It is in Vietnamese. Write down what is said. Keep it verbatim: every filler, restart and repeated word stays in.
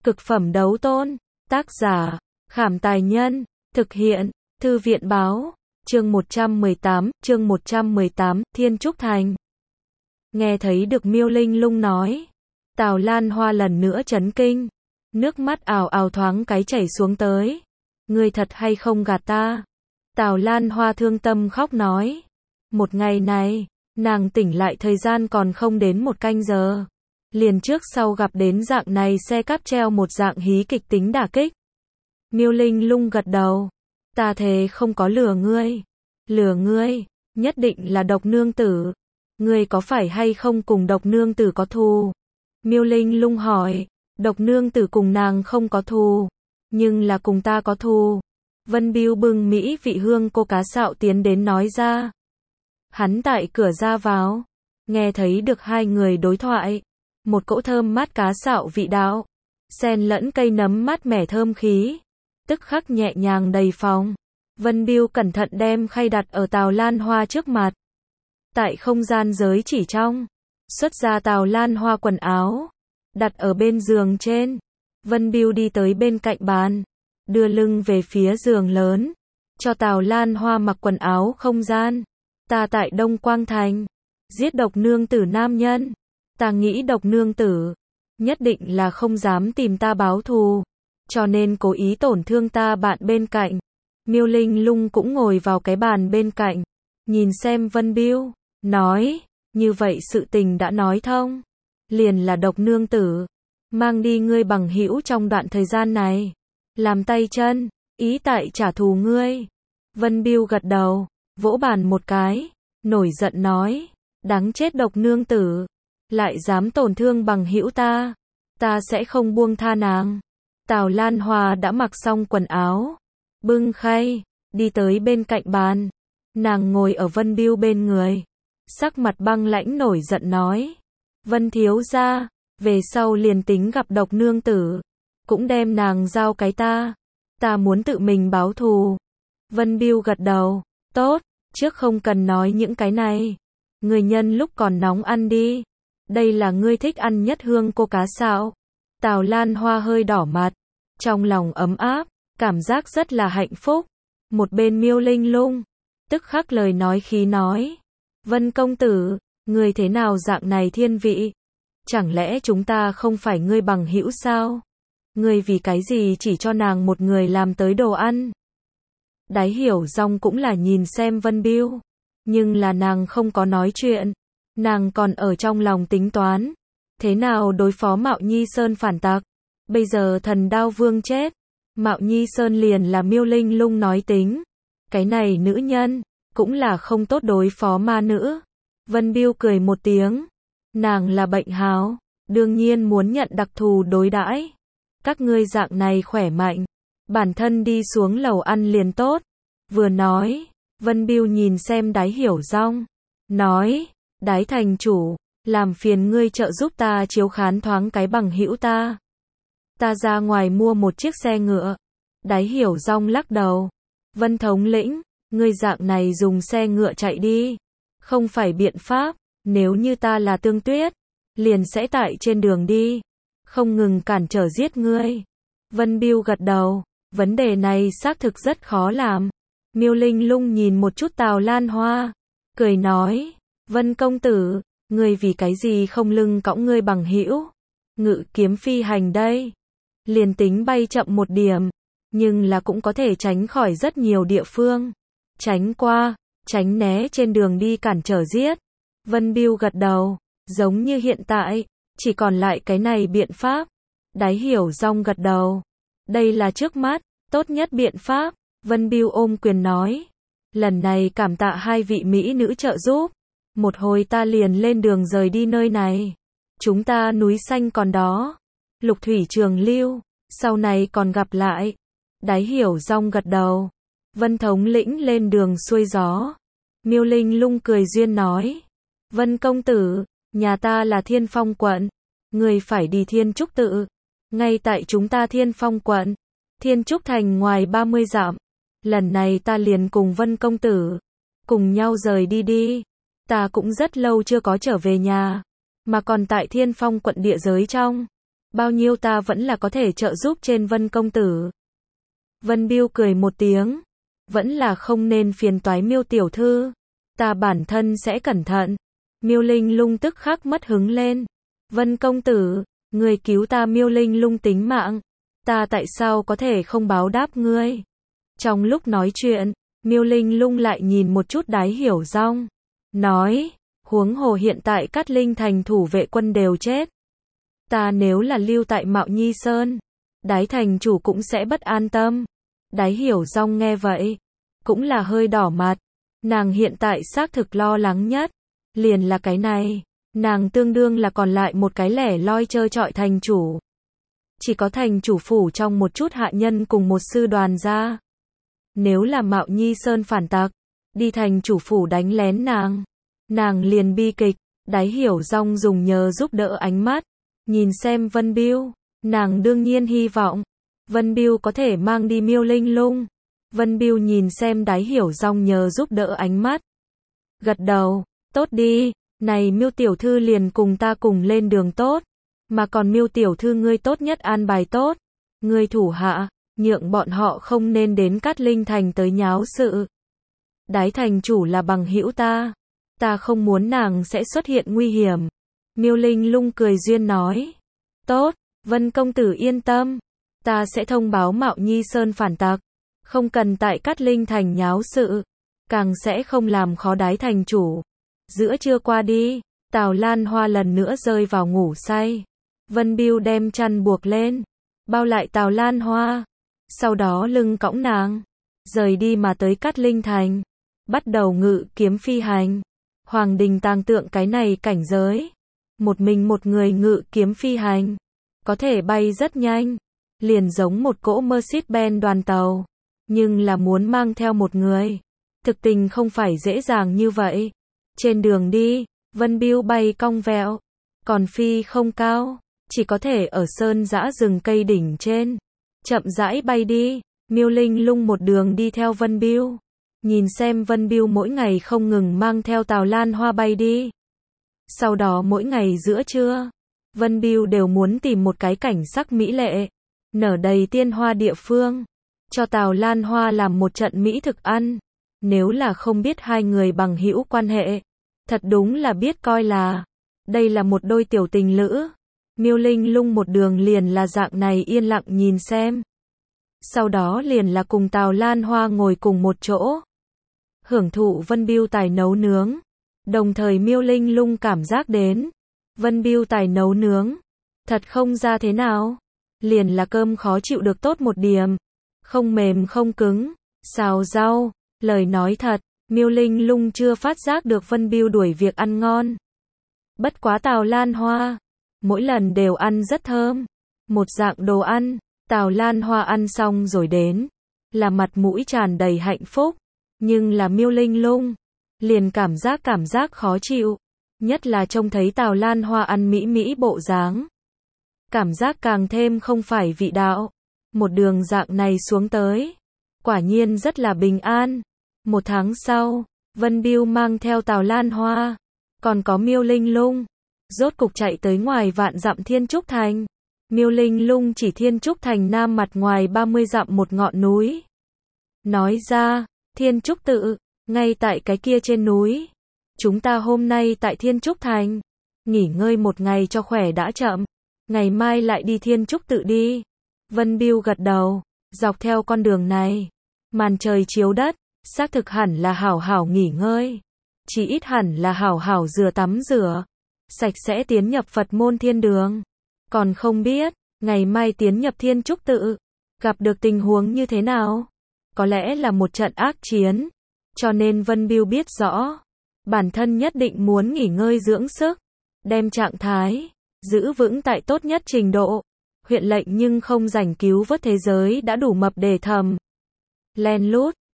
Cực phẩm đấu tôn. Tác giả, Khảm Tài Nhân. Thực hiện, Thư viện Báo. Chương một trăm mười tám, chương một trăm mười tám, Thiên Trúc Thành. Nghe thấy được Miêu Linh Lung nói, Tào Lan Hoa lần nữa chấn kinh. Nước mắt ào ào thoáng cái chảy xuống tới. Ngươi thật hay không gạt ta? Tào Lan Hoa thương tâm khóc nói. Một ngày này, nàng tỉnh lại thời gian còn không đến một canh giờ. Liền trước sau gặp đến dạng này xe cáp treo một dạng hí kịch tính đả kích. Miêu Linh Lung gật đầu. Ta thề không có lừa ngươi. Lừa ngươi, nhất định là Độc Nương Tử. Ngươi có phải hay không cùng Độc Nương Tử có thù? Miêu Linh Lung hỏi. Độc Nương Tử cùng nàng không có thù, nhưng là cùng ta có thù. Vân Biêu bưng mỹ vị hương cô cá sạo tiến đến nói ra. Hắn tại cửa ra vào, nghe thấy được hai người đối thoại. Một cỗ thơm mát cá sạo vị đạo, xen lẫn cây nấm mát mẻ thơm khí, tức khắc nhẹ nhàng đầy phòng. Vân Biêu cẩn thận đem khay đặt ở Tào Lan Hoa trước mặt. Tại không gian giới chỉ trong, xuất ra Tào Lan Hoa quần áo, đặt ở bên giường trên. Vân Biêu đi tới bên cạnh bàn, đưa lưng về phía giường lớn, cho Tào Lan Hoa mặc quần áo không gian. Ta tại Đông Quang Thành, giết Độc Nương Tử nam nhân. Ta nghĩ Độc Nương Tử nhất định là không dám tìm ta báo thù, cho nên cố ý tổn thương ta bạn bên cạnh. Miêu Linh Lung cũng ngồi vào cái bàn bên cạnh, nhìn xem Vân Biêu, nói, như vậy sự tình đã nói thông. Liền là Độc Nương Tử mang đi ngươi bằng hữu trong đoạn thời gian này, làm tay chân, ý tại trả thù ngươi. Vân Biêu gật đầu, vỗ bàn một cái, nổi giận nói, đáng chết Độc Nương Tử, lại dám tổn thương bằng hữu ta, ta sẽ không buông tha nàng. Tào Lan Hoa đã mặc xong quần áo, bưng khay, đi tới bên cạnh bàn. Nàng ngồi ở Vân Biêu bên người, sắc mặt băng lãnh nổi giận nói, Vân thiếu gia, về sau liền tính gặp Độc Nương Tử, cũng đem nàng giao cái ta, ta muốn tự mình báo thù. Vân Biêu gật đầu, tốt, trước không cần nói những cái này, người nhân lúc còn nóng ăn đi. Đây là ngươi thích ăn nhất hương cô cá sạo. Tào Lan Hoa hơi đỏ mặt, trong lòng ấm áp, cảm giác rất là hạnh phúc. Một bên Miêu Linh Lung, tức khắc lời nói khí nói, Vân công tử, ngươi thế nào dạng này thiên vị? Chẳng lẽ chúng ta không phải ngươi bằng hữu sao? Ngươi vì cái gì chỉ cho nàng một người làm tới đồ ăn? Đái Hiểu Dong cũng là nhìn xem Vân Biêu, nhưng là nàng không có nói chuyện. Nàng còn ở trong lòng tính toán, thế nào đối phó Mạo Nhi Sơn phản tặc. Bây giờ Thần Đao Vương chết, Mạo Nhi Sơn liền là Miêu Linh Lung nói tính. Cái này nữ nhân, cũng là không tốt đối phó ma nữ. Vân Biêu cười một tiếng, nàng là bệnh hào, đương nhiên muốn nhận đặc thù đối đãi. Các ngươi dạng này khỏe mạnh, bản thân đi xuống lầu ăn liền tốt. Vừa nói, Vân Biêu nhìn xem Đái Hiểu Dong, nói, Đái thành chủ, làm phiền ngươi trợ giúp ta chiếu khán thoáng cái bằng hữu ta. Ta ra ngoài mua một chiếc xe ngựa. Đái Hiểu Dong lắc đầu. Vân thống lĩnh, ngươi dạng này dùng xe ngựa chạy đi, không phải biện pháp. Nếu như ta là Tương Tuyết, liền sẽ tại trên đường đi, không ngừng cản trở giết ngươi. Vân Biêu gật đầu, vấn đề này xác thực rất khó làm. Miêu Linh Lung nhìn một chút Tào Lan Hoa, cười nói, Vân công tử, ngươi vì cái gì không lưng cõng ngươi bằng hữu? Ngự kiếm phi hành đây. Liền tính bay chậm một điểm, nhưng là cũng có thể tránh khỏi rất nhiều địa phương. Tránh qua, tránh né trên đường đi cản trở giết. Vân Biêu gật đầu, giống như hiện tại, chỉ còn lại cái này biện pháp. Đái Hiểu Dong gật đầu. Đây là trước mắt, tốt nhất biện pháp. Vân Biêu ôm quyền nói. Lần này cảm tạ hai vị mỹ nữ trợ giúp. Một hồi ta liền lên đường rời đi nơi này. Chúng ta núi xanh còn đó. Lục thủy trường lưu. Sau này còn gặp lại. Đái Hiểu Dong gật đầu. Vân thống lĩnh lên đường xuôi gió. Miêu Linh Lung cười duyên nói. Vân công tử, nhà ta là Thiên Phong quận. Người phải đi Thiên Trúc tự. Ngay tại chúng ta Thiên Phong quận. Thiên Trúc thành ngoài ba mươi dặm. Lần này ta liền cùng Vân công tử cùng nhau rời đi đi. Ta cũng rất lâu chưa có trở về nhà, mà còn tại Thiên Phong quận địa giới trong. bao nhiêu ta vẫn là có thể trợ giúp trên Vân công tử. Vân Biêu cười một tiếng, vẫn là không nên phiền toái Miêu tiểu thư, ta bản thân sẽ cẩn thận. Miêu Linh Lung tức khắc mất hứng lên. Vân công tử, người cứu ta Miêu Linh Lung tính mạng, ta tại sao có thể không báo đáp ngươi? Trong lúc nói chuyện, Miêu Linh Lung lại nhìn một chút Đái Hiểu Dong, nói, huống hồ hiện tại Cát Linh thành thủ vệ quân đều chết. Ta nếu là lưu tại Mạo Nhi Sơn, Đái thành chủ cũng sẽ bất an tâm. Đái Hiểu Dong nghe vậy, cũng là hơi đỏ mặt. Nàng hiện tại xác thực lo lắng nhất, liền là cái này. Nàng tương đương là còn lại một cái lẻ loi trơ trọi thành chủ. Chỉ có thành chủ phủ trong một chút hạ nhân cùng một sư đoàn ra. Nếu là Mạo Nhi Sơn phản tặc, đi thành chủ phủ đánh lén nàng, nàng liền bi kịch. Đái Hiểu Dong dùng nhờ giúp đỡ ánh mắt, nhìn xem Vân Biêu, nàng đương nhiên hy vọng Vân Biêu có thể mang đi Miêu Linh Lung. Vân Biêu nhìn xem Đái Hiểu Dong nhờ giúp đỡ ánh mắt, gật đầu, tốt đi, này Miêu tiểu thư liền cùng ta cùng lên đường tốt, mà còn Miêu tiểu thư ngươi tốt nhất an bài tốt, ngươi thủ hạ, nhượng bọn họ không nên đến Cát Linh thành tới nháo sự. Đái thành chủ là bằng hữu ta, ta không muốn nàng sẽ xuất hiện nguy hiểm. Miêu Linh Lung cười duyên nói, tốt, Vân công tử yên tâm, ta sẽ thông báo Mạo Nhi Sơn phản tặc, không cần tại Cát Linh thành nháo sự, càng sẽ không làm khó Đái thành chủ. Giữa trưa qua đi, Tào Lan Hoa lần nữa rơi vào ngủ say. Vân Biêu đem chăn buộc lên, bao lại Tào Lan Hoa, sau đó lưng cõng nàng, rời đi mà tới Cát Linh thành, bắt đầu ngự kiếm phi hành. Hoàng đình tàng tượng cái này cảnh giới, một mình một người ngự kiếm phi hành, có thể bay rất nhanh, liền giống một cỗ Mercedes-Benz đoàn tàu, nhưng là muốn mang theo một người, thực tình không phải dễ dàng như vậy. Trên đường đi, Vân Biêu bay cong vẹo, còn phi không cao, chỉ có thể ở sơn dã rừng cây đỉnh trên, chậm rãi bay đi. Miêu Linh Lung một đường đi theo Vân Biêu, nhìn xem Vân Biêu mỗi ngày không ngừng mang theo Tào Lan Hoa bay đi. Sau đó mỗi ngày giữa trưa, Vân Biêu đều muốn tìm một cái cảnh sắc mỹ lệ, nở đầy tiên hoa địa phương, cho Tào Lan Hoa làm một trận mỹ thực ăn. Nếu là không biết hai người bằng hữu quan hệ, thật đúng là biết coi là đây là một đôi tiểu tình lữ. Miêu Linh Lung một đường liền là dạng này yên lặng nhìn xem. Sau đó liền là cùng Tào Lan Hoa ngồi cùng một chỗ, hưởng thụ Vân Biêu tài nấu nướng. Đồng thời Miêu Linh Lung cảm giác đến, Vân Biêu tài nấu nướng, thật không ra thế nào, liền là cơm khó chịu được tốt một điểm, không mềm không cứng, xào rau. Lời nói thật, Miêu Linh Lung chưa phát giác được Vân Biêu đuổi việc ăn ngon. Bất quá Tào Lan Hoa, mỗi lần đều ăn rất thơm. Một dạng đồ ăn, Tào Lan Hoa ăn xong rồi đến, là mặt mũi tràn đầy hạnh phúc. Nhưng là Miêu Linh Lung, liền cảm giác cảm giác khó chịu. Nhất là trông thấy Tào Lan Hoa ăn mỹ mỹ bộ dáng, cảm giác càng thêm không phải vị đạo. Một đường dạng này xuống tới, quả nhiên rất là bình an. Một tháng sau, Vân Biêu mang theo Tào Lan Hoa, còn có Miêu Linh Lung, rốt cục chạy tới ngoài vạn dặm Thiên Trúc Thành. Miêu Linh Lung chỉ Thiên Trúc Thành nam mặt ngoài ba mươi dặm một ngọn núi. Nói ra, Thiên Trúc tự, ngay tại cái kia trên núi. Chúng ta hôm nay tại Thiên Trúc Thành, nghỉ ngơi một ngày cho khỏe đã chậm, ngày mai lại đi Thiên Trúc tự đi. Vân Biêu gật đầu, dọc theo con đường này, màn trời chiếu đất, xác thực hẳn là hảo hảo nghỉ ngơi, chỉ ít hẳn là hảo hảo rửa tắm rửa, sạch sẽ tiến nhập Phật môn thiên đường. Còn không biết, ngày mai tiến nhập Thiên Trúc tự, gặp được tình huống như thế nào? Có lẽ là một trận ác chiến, cho nên Vân Biêu biết rõ, bản thân nhất định muốn nghỉ ngơi dưỡng sức, đem trạng thái giữ vững tại tốt nhất trình độ. Huyện lệnh nhưng không rảnh cứu vớt thế giới đã đủ mập để thầm. Len lút,